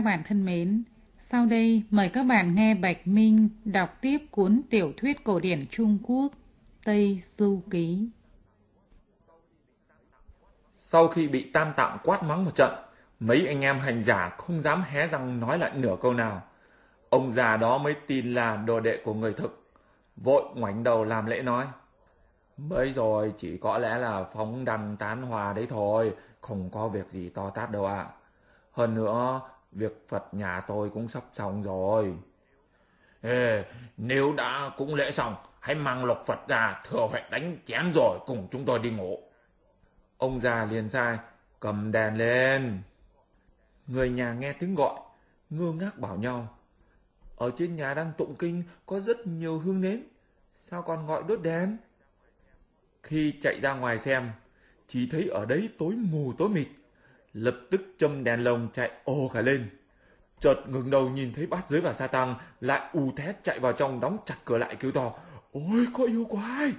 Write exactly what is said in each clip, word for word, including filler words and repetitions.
các bạn thân mến, sau đây mời các bạn nghe Bạch Minh đọc tiếp cuốn tiểu thuyết cổ điển Trung Quốc Tây Du Ký. Sau khi bị Tam Tạng quát mắng một trận, mấy anh em hành giả không dám hé răng nói lại nửa câu nào. Ông già đó mới tin là đồ đệ của người thực, vội ngoảnh đầu làm lễ nói: mới rồi chỉ có lẽ là phóng đăng tán hòa đấy thôi, không có việc gì to tát đâu ạ. Hơn nữa, việc Phật nhà tôi cũng sắp xong rồi. Ê, nếu đã cúng lễ xong, hãy mang lộc Phật ra, thừa huệ đánh chén rồi cùng chúng tôi đi ngủ. Ông già liền sai: cầm đèn lên. Người nhà nghe tiếng gọi, ngơ ngác bảo nhau: ở trên nhà đang tụng kinh, có rất nhiều hương nến, sao còn gọi đốt đèn? Khi chạy ra ngoài xem, chỉ thấy ở đấy tối mù tối mịt, lập tức châm đèn lồng chạy ồ cả lên. Chợt ngừng đầu nhìn thấy Bát Giới và Sa Tăng lại ù thét chạy vào trong, đóng chặt cửa lại kêu to: ôi có yêu quái!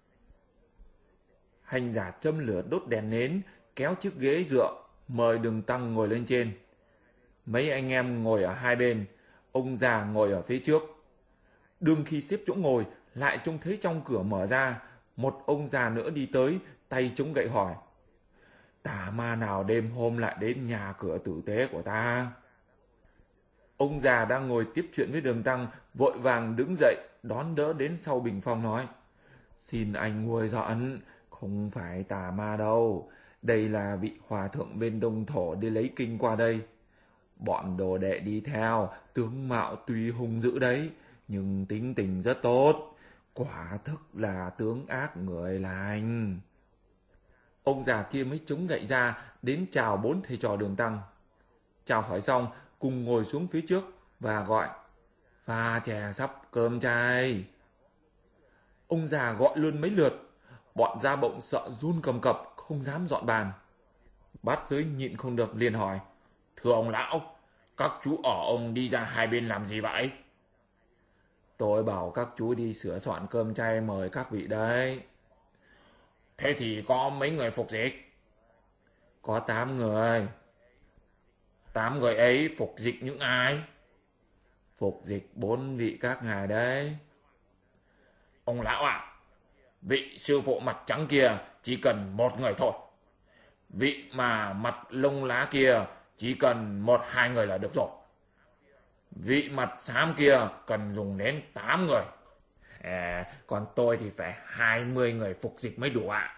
Hành giả châm lửa đốt đèn nến, kéo chiếc ghế dựa mời Đường Tăng ngồi lên trên. Mấy anh em ngồi ở hai bên, ông già ngồi ở phía trước. Đương khi xếp chỗ ngồi, lại trông thấy trong cửa mở ra, một ông già nữa đi tới, tay chống gậy hỏi: tà ma nào đêm hôm lại đến nhà cửa tử tế của ta? Ông già đang ngồi tiếp chuyện với Đường Tăng, vội vàng đứng dậy đón đỡ đến sau bình phong nói: xin anh nguôi giận, không phải tà ma đâu, đây là vị hòa thượng bên Đông Thổ đi lấy kinh qua đây. Bọn đồ đệ đi theo, tướng mạo tuy hung dữ đấy, nhưng tính tình rất tốt, quả thực là tướng ác người lành. Ông già kia mới chống gậy ra, đến chào bốn thầy trò Đường Tăng. Chào hỏi xong, cùng ngồi xuống phía trước và gọi: pha chè sắp cơm chay. Ông già gọi luôn mấy lượt, bọn gia bộng sợ run cầm cập, không dám dọn bàn. Bát Giới nhịn không được liền hỏi: thưa ông lão, các chú ở ông đi ra hai bên làm gì vậy? Tôi bảo các chú đi sửa soạn cơm chay mời các vị đấy. Thế thì có mấy người phục dịch? Có tám người. Tám người ấy phục dịch những ai? Phục dịch bốn vị các ngài đấy. Ông lão ạ, à, vị sư phụ mặt trắng kia chỉ cần một người thôi. Vị mà mặt lông lá kia chỉ cần một hai người là được rồi. Vị mặt xám kia cần dùng đến tám người. À, còn tôi thì phải hai mươi người phục dịch mới đủ ạ. À.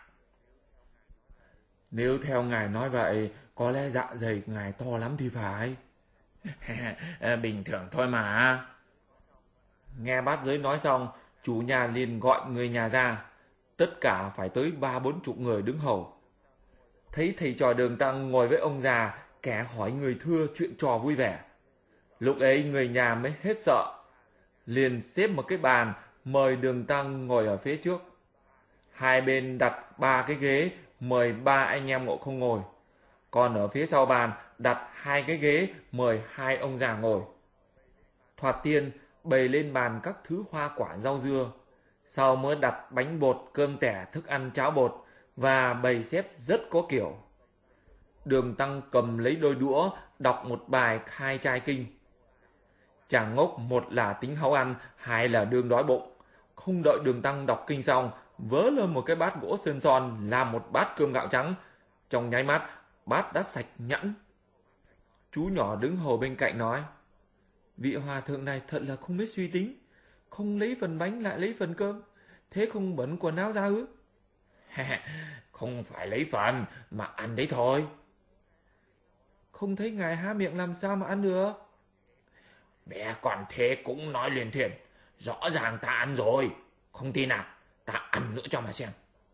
Nếu theo ngài nói vậy, có lẽ dạ dày ngài to lắm thì phải. Bình thường thôi mà. Nghe Bát Giới nói xong, chủ nhà liền gọi người nhà ra. Tất cả phải tới ba bốn chục người đứng hầu. Thấy thầy trò Đường Tăng ngồi với ông già, kẻ hỏi người thưa chuyện trò vui vẻ. Lúc ấy người nhà mới hết sợ, liền xếp một cái bàn mời Đường Tăng ngồi ở phía trước. Hai bên đặt ba cái ghế mời ba anh em Ngộ Không ngồi. Còn ở phía sau bàn đặt hai cái ghế mời hai ông già ngồi. Thoạt tiên bày lên bàn các thứ hoa quả rau dưa, sau mới đặt bánh bột, cơm tẻ, thức ăn cháo bột và bày xếp rất có kiểu. Đường Tăng cầm lấy đôi đũa đọc một bài khai trai kinh. Chàng ngốc một là tính háu ăn, hai là đương đói bụng. Không đợi Đường Tăng đọc kinh xong, vớ lên một cái bát gỗ sơn son làm một bát cơm gạo trắng. Trong nháy mắt, bát đã sạch nhẵn. Chú nhỏ đứng hầu bên cạnh nói: vị hòa thượng này thật là không biết suy tính, không lấy phần bánh lại lấy phần cơm, thế không bẩn quần áo ra ư? Không phải lấy phần mà ăn đấy thôi. Không thấy ngài há miệng làm sao mà ăn được? Bé còn thế cũng nói liền thuyền, rõ ràng ta ăn rồi, không tin à, ta ăn nữa cho mà xem.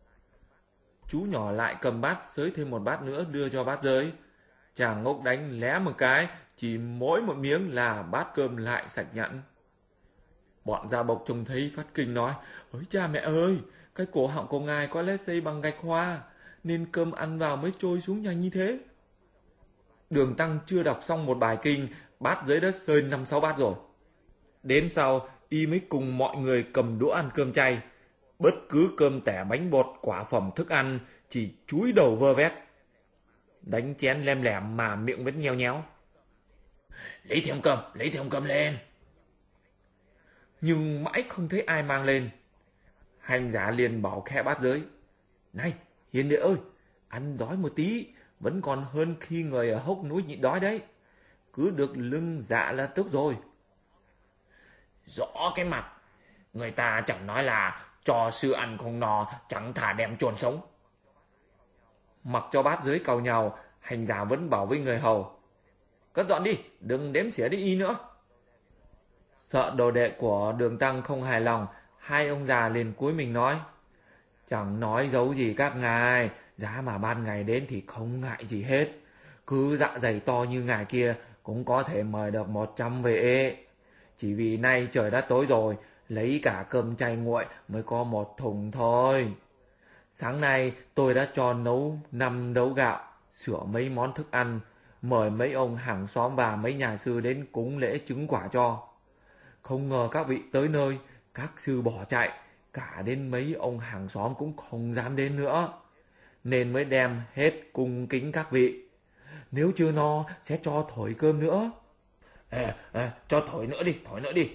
Chú nhỏ lại cầm bát xới thêm một bát nữa đưa cho Bát Giới. Chàng ngốc đánh lé một cái, chỉ mỗi một miếng là bát cơm lại sạch nhẵn. Bọn gia bộc trông thấy phát kinh nói: ôi cha mẹ ơi, cái cổ họng của ngài có lẽ xây bằng gạch hoa, nên cơm ăn vào mới trôi xuống nhanh như thế. Đường Tăng chưa đọc xong một bài kinh, Bát Giới đã sơi năm sáu bát rồi. Đến sau, y mới cùng mọi người cầm đũa ăn cơm chay. Bất cứ cơm tẻ, bánh bột, quả phẩm thức ăn chỉ chúi đầu vơ vét, đánh chén lem lẻm mà miệng vẫn nheo nhéo. lấy thêm cơm, lấy thêm cơm lên. Nhưng mãi không thấy ai mang lên. Hành giả liền bảo khe bát giới: Này, hiền đệ ơi, ăn đói một tí, vẫn còn hơn khi người ở hốc núi nhịn đói đấy. Cứ được lưng dạ là tức rồi. Rõ cái mặt, người ta chẳng nói là cho sư ăn không no, chẳng thà đem chôn sống. Mặc cho bát giới càu nhàu, hành giả vẫn bảo với người hầu: Cất dọn đi, đừng đếm xỉa đi y nữa. Sợ đồ đệ của Đường Tăng không hài lòng, hai ông già liền cúi mình nói: Chẳng nói giấu gì các ngài, giá mà ban ngày đến thì không ngại gì hết. Cứ dạ dày to như ngài kia cũng có thể mời được một trăm về. Chỉ vì nay trời đã tối rồi, lấy cả cơm chay nguội mới có một thùng thôi. Sáng nay tôi đã cho nấu năm đấu gạo, sửa mấy món thức ăn, mời mấy ông hàng xóm và mấy nhà sư đến cúng lễ chứng quả cho. Không ngờ các vị tới nơi, các sư bỏ chạy, cả đến mấy ông hàng xóm cũng không dám đến nữa, nên mới đem hết cung kính các vị. Nếu chưa no sẽ cho thổi cơm nữa. À, à, cho thổi nữa đi, thổi nữa đi.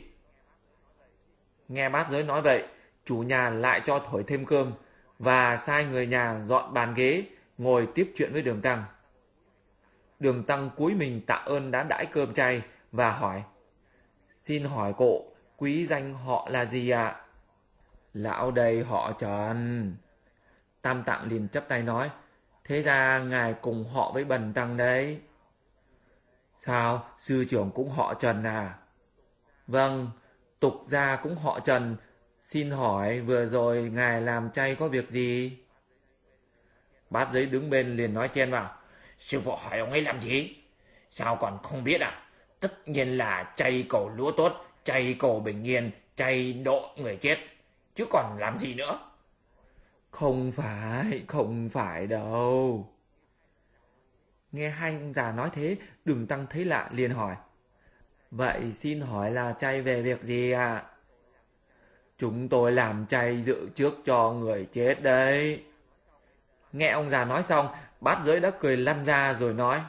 Nghe bát giới nói vậy, chủ nhà lại cho thổi thêm cơm và sai người nhà dọn bàn ghế, ngồi tiếp chuyện với Đường Tăng. Đường Tăng cúi mình tạ ơn đã đãi cơm chay và hỏi: Xin hỏi cộ, quý danh họ là gì ạ? Lão đây họ Trần. Tam Tạng liền chắp tay nói: Thế ra ngài cùng họ với Bần Tăng đấy. Sao, sư trưởng cũng họ Trần à? Vâng, tục gia cũng họ Trần. Xin hỏi vừa rồi ngài làm chay có việc gì? Bát giới đứng bên liền nói chen vào: Sư phụ hỏi ông ấy làm gì? Sao còn không biết à? Tất nhiên là chay cầu lúa tốt, chay cầu bình yên, chay độ người chết, chứ còn làm gì nữa. Không phải, không phải đâu. Nghe hai ông già nói thế, Đường Tăng thấy lạ liền hỏi: Vậy xin hỏi là chay về việc gì ạ? À? Chúng tôi làm chay dự trước cho người chết đấy. Nghe ông già nói xong, bát giới đã cười lăn ra rồi nói: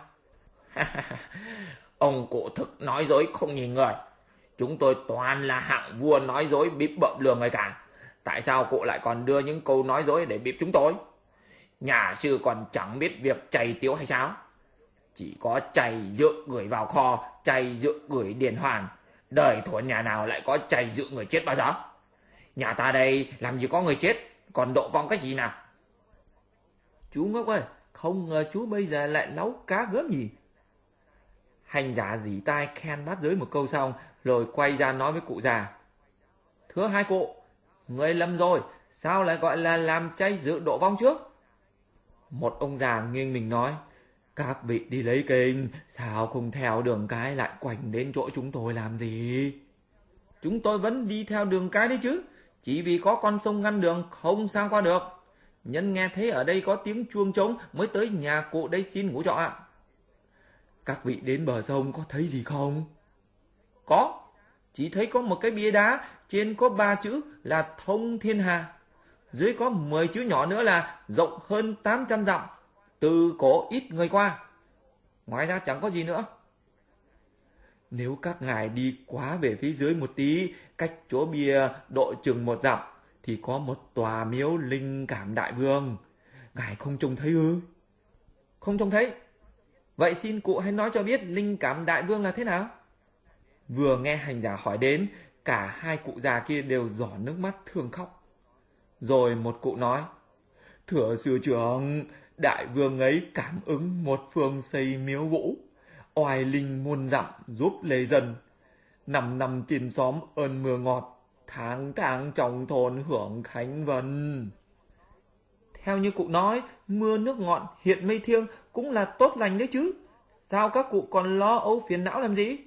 Ông cụ thực nói dối không nhìn người. Chúng tôi toàn là hạng vua nói dối bịp bợm lừa người cả. Tại sao cụ lại còn đưa những câu nói dối để bịp chúng tôi? Nhà sư còn chẳng biết việc chay tiếu hay sao? Chỉ có chay dự gửi vào kho, chay dự gửi điền hoàn. Đời thuở nhà nào lại có chay dự người chết bao giờ? Nhà ta đây làm gì có người chết, còn độ vong cái gì nào? Chú ngốc ơi, không ngờ chú bây giờ lại nấu cá gớm gì. Hành giả dỉ tai khen bát giới một câu xong, rồi quay ra nói với cụ già: Thưa hai cụ, người lầm rồi, sao lại gọi là làm chay dự độ vong trước? Một ông già nghiêng mình nói: Các vị đi lấy kinh, sao không theo đường cái lại quanh đến chỗ chúng tôi làm gì? Chúng tôi vẫn đi theo đường cái đấy chứ, chỉ vì có con sông ngăn đường không sang qua được. Nhân nghe thấy ở đây có tiếng chuông trống mới tới nhà cụ đây xin ngủ trọ ạ. Các vị đến bờ sông có thấy gì không? Có, chỉ thấy có một cái bia đá, trên có ba chữ là Thông Thiên Hà, dưới có mười chữ nhỏ nữa là rộng hơn tám trăm dặm, từ cổ ít người qua. Ngoài ra chẳng có gì nữa. Nếu các ngài đi quá về phía dưới một tí, cách chỗ bia độ chừng một dặm, thì có một tòa miếu Linh Cảm Đại Vương. Ngài không trông thấy ư? Không trông thấy. Vậy xin cụ hãy nói cho biết Linh Cảm Đại Vương là thế nào? Vừa nghe hành giả hỏi đến, cả hai cụ già kia đều giỏ nước mắt thương khóc. Rồi một cụ nói: Thưa sư trưởng, Đại Vương ấy cảm ứng một phương xây miếu vũ, oai linh muôn dặm giúp lê dân. Năm năm trên xóm ơn mưa ngọt, tháng tháng trong thôn hưởng khánh vân. Theo như cụ nói, mưa nước ngọt hiện mây thiêng cũng là tốt lành đấy chứ. Sao các cụ còn lo âu phiền não làm gì?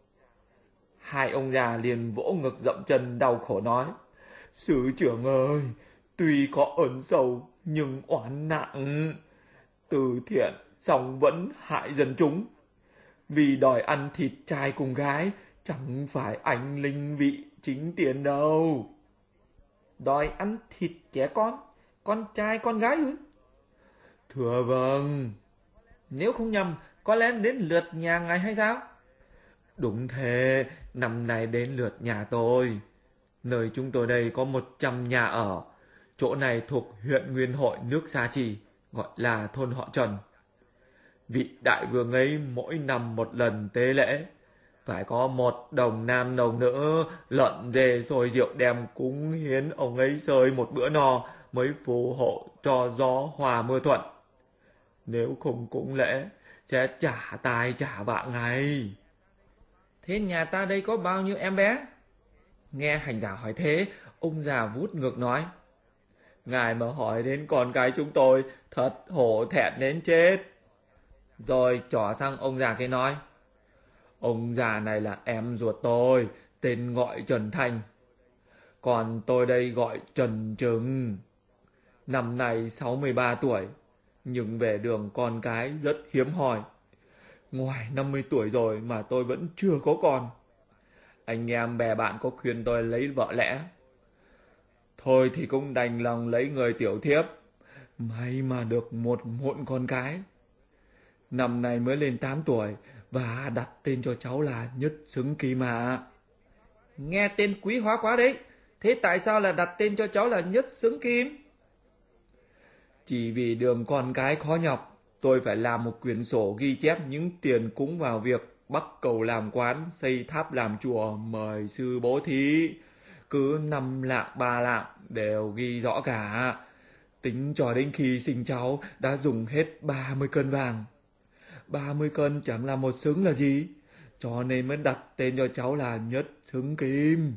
Hai ông già liền vỗ ngực dậm chân đau khổ nói: Sư trưởng ơi, tuy có ơn sâu nhưng oán nặng. Từ thiện xong vẫn hại dân chúng. Vì đòi ăn thịt trai cùng gái, chẳng phải anh linh vị chính tiền đâu. Đòi ăn thịt trẻ con, con trai con gái ư? Thưa vâng. Nếu không nhầm, có lẽ đến lượt nhà ngài hay sao? Đúng thế, năm nay đến lượt nhà tôi. Nơi chúng tôi đây có một trăm nhà ở. Chỗ này thuộc huyện Nguyên Hội nước Sa Trì, gọi là thôn họ Trần. Vị đại vương ấy mỗi năm một lần tế lễ. Phải có một đồng nam đồng nữ, lợn dê xôi rượu đem cúng hiến ông ấy sơi một bữa no mới phù hộ cho gió hòa mưa thuận. Nếu không cúng lễ, sẽ trả tai trả vạ ngay. Thế nhà ta đây có bao nhiêu em bé? Nghe hành giả hỏi thế, ông già vút ngược nói. Ngài mà hỏi đến con cái chúng tôi, thật hổ thẹn đến chết. Rồi trỏ sang ông già kia nói. Ông già này là em ruột tôi, tên gọi Trần Thanh. Còn tôi đây gọi Trần Trừng. Năm nay sáu mươi ba tuổi, nhưng về đường con cái rất hiếm hoi. Ngoài năm mươi tuổi rồi mà tôi vẫn chưa có con. Anh em bè bạn có khuyên tôi lấy vợ lẽ. Thôi thì cũng đành lòng lấy người tiểu thiếp. May mà được một muộn con cái. Năm nay mới lên tám tuổi và đặt tên cho cháu là Nhất Xứng Kim mà. Nghe tên quý hóa quá đấy. Thế tại sao là đặt tên cho cháu là Nhất Xứng Kim? Chỉ vì đường con cái khó nhọc, tôi phải làm một quyển sổ ghi chép những tiền cúng vào việc bắc cầu làm quán, xây tháp làm chùa, mời sư bố thí. Cứ năm lạng ba lạng đều ghi rõ cả. Tính cho đến khi sinh cháu đã dùng hết ba mươi cân vàng. ba mươi cân chẳng là một xứng là gì, cho nên mới đặt tên cho cháu là Nhất Xứng Kim.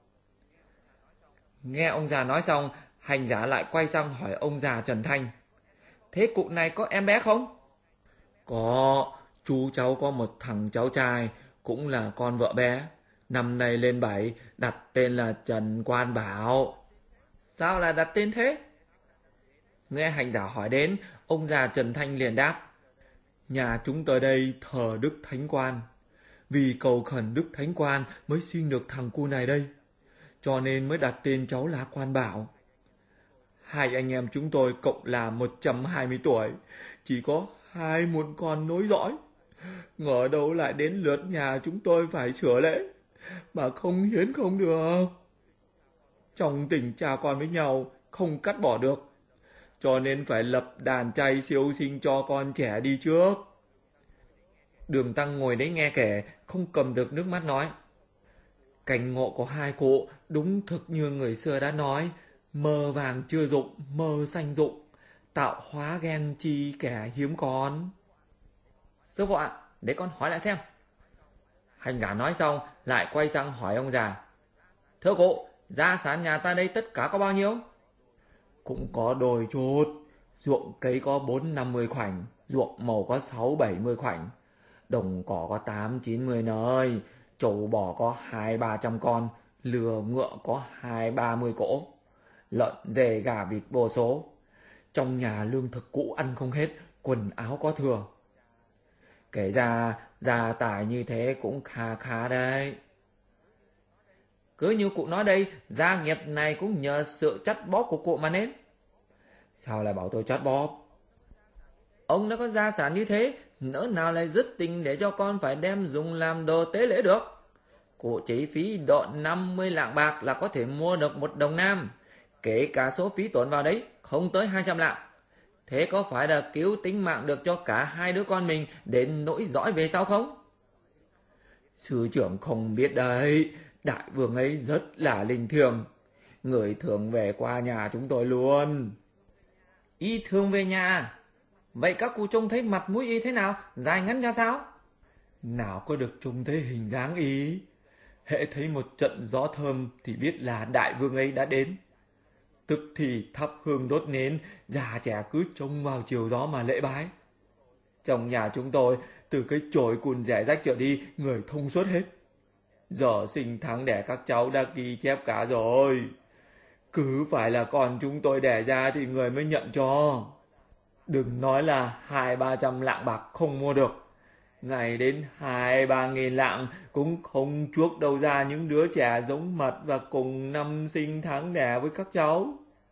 Nghe ông già nói xong, hành giả lại quay sang hỏi ông già Trần Thanh. Thế cụ này có em bé không? Có, chú cháu có một thằng cháu trai, cũng là con vợ bé. Năm nay lên bảy, đặt tên là Trần Quan Bảo. Sao lại đặt tên thế? Nghe hành giả hỏi đến, ông già Trần Thanh liền đáp. Nhà chúng tôi đây thờ Đức Thánh Quan. Vì cầu khẩn Đức Thánh Quan mới sinh được thằng cu này đây. Cho nên mới đặt tên cháu là Quan Bảo. Hai anh em chúng tôi cộng là một trăm hai mươi tuổi. Chỉ có hai muộn con nối dõi. Ngờ đâu lại đến lượt nhà chúng tôi phải sửa lễ. Mà không hiến không được. Trong tình cha con với nhau không cắt bỏ được. Cho nên phải lập đàn chay siêu sinh cho con trẻ đi trước. Đường Tăng ngồi đấy nghe kể, không cầm được nước mắt nói. Cảnh ngộ của hai cụ đúng thực như người xưa đã nói. Mơ vàng chưa rụng, mơ xanh rụng. Tạo hóa ghen chi kẻ hiếm con. Sư phụ ạ, để con hỏi lại xem. Hành giả nói xong, lại quay sang hỏi ông già. Thưa cụ, gia sản nhà ta đây tất cả có bao nhiêu? Cũng có đôi chút. Ruộng cây có bốn năm mươi khoảnh, ruộng màu có sáu bảy mươi khoảnh. Đồng cỏ có tám chín mươi nơi, trâu bò có hai ba trăm con, lừa ngựa có hai ba mươi cỗ, lợn dê gà vịt vô số. Trong nhà lương thực cũ ăn không hết, quần áo có thừa. Kể ra gia tài như thế cũng khá khá đấy. Cứ như cụ nói đây, gia nghiệp này cũng nhờ sự chắt bóp của cụ mà nên. Sao lại bảo tôi chắt bóp? Ông đã có gia sản như thế, nỡ nào lại dứt tình để cho con phải đem dùng làm đồ tế lễ được. Cụ chỉ phí độ năm mươi lạng bạc là có thể mua được một đồng nam. Kể cả số phí tổn vào đấy, không tới hai trăm lạng. Thế có phải là cứu tính mạng được cho cả hai đứa con mình đến nỗi dõi về sau không? Sư trưởng không biết đấy, đại vương ấy rất là linh thiêng. Người thường về qua nhà chúng tôi luôn. Y thường về nhà. Vậy các cụ trông thấy mặt mũi y thế nào, dài ngắn ra sao? Nào có được trông thấy hình dáng y. Hễ thấy một trận gió thơm thì biết là đại vương ấy đã đến. Tức thì thắp hương đốt nến, già trẻ cứ trông vào chiều gió mà lễ bái. Trong nhà chúng tôi, từ cái chổi cùn rẻ rách trở đi, người thông suốt hết. Giờ sinh tháng đẻ các cháu đã ghi chép cả rồi. Cứ phải là con chúng tôi đẻ ra thì người mới nhận cho. Đừng nói là hai ba trăm lạng bạc không mua được. Ngày đến hai ba nghìn lạng cũng không chuốc đâu ra những đứa trẻ giống mật và cùng năm sinh tháng đẻ với các cháu.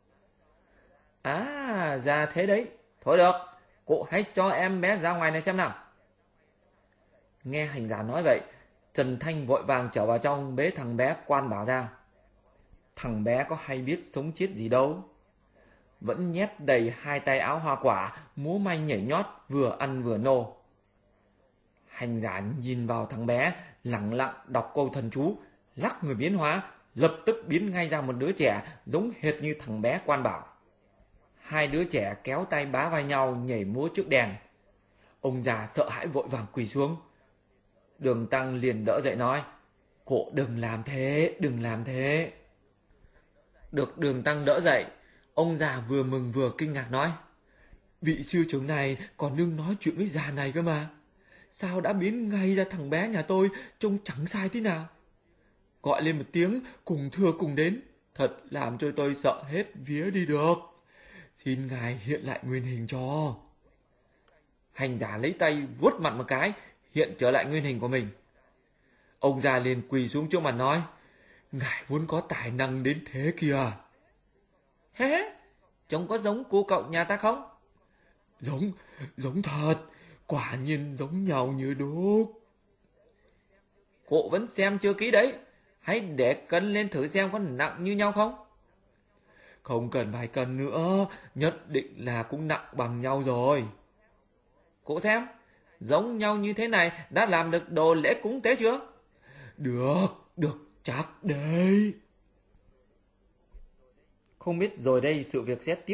À, ra thế đấy. Thôi được, cụ hãy cho em bé ra ngoài này xem nào. Nghe hành giả nói vậy, Trần Thanh vội vàng trở vào trong bế thằng bé Quan Bảo ra. Thằng bé có hay biết sống chết gì đâu. Vẫn nhét đầy hai tay áo hoa quả, múa may nhảy nhót, vừa ăn vừa nô. Hành giả nhìn vào thằng bé, lẳng lặng đọc câu thần chú, lắc người biến hóa, lập tức biến ngay ra một đứa trẻ giống hệt như thằng bé Quan Bảo. Hai đứa trẻ kéo tay bá vai nhau nhảy múa trước đèn. Ông già sợ hãi vội vàng quỳ xuống. Đường Tăng liền đỡ dậy nói, cậu đừng làm thế, đừng làm thế. Được Đường Tăng đỡ dậy, ông già vừa mừng vừa kinh ngạc nói, vị sư trưởng này còn đừng nói chuyện với già này cơ mà. Sao đã biến ngay ra thằng bé nhà tôi trông chẳng sai thế nào. Gọi lên một tiếng cùng thưa cùng đến, thật làm cho tôi sợ hết vía đi được. Xin ngài hiện lại nguyên hình cho. Hành giả lấy tay vuốt mặt một cái, hiện trở lại nguyên hình của mình. Ông già liền quỳ xuống trước mặt nói, ngài vốn có tài năng đến thế kìa. Hế, trông có giống cô cậu nhà ta không? Giống, giống thật, quả nhiên giống nhau như đúc. Cô vẫn xem chưa kỹ đấy, hãy để cân lên thử xem có nặng như nhau không? Không cần vài cân nữa, nhất định là cũng nặng bằng nhau rồi. Cô xem, giống nhau như thế này đã làm được đồ lễ cúng tế chưa? Được, được chắc đấy. Không biết rồi đây sự việc sẽ tiếp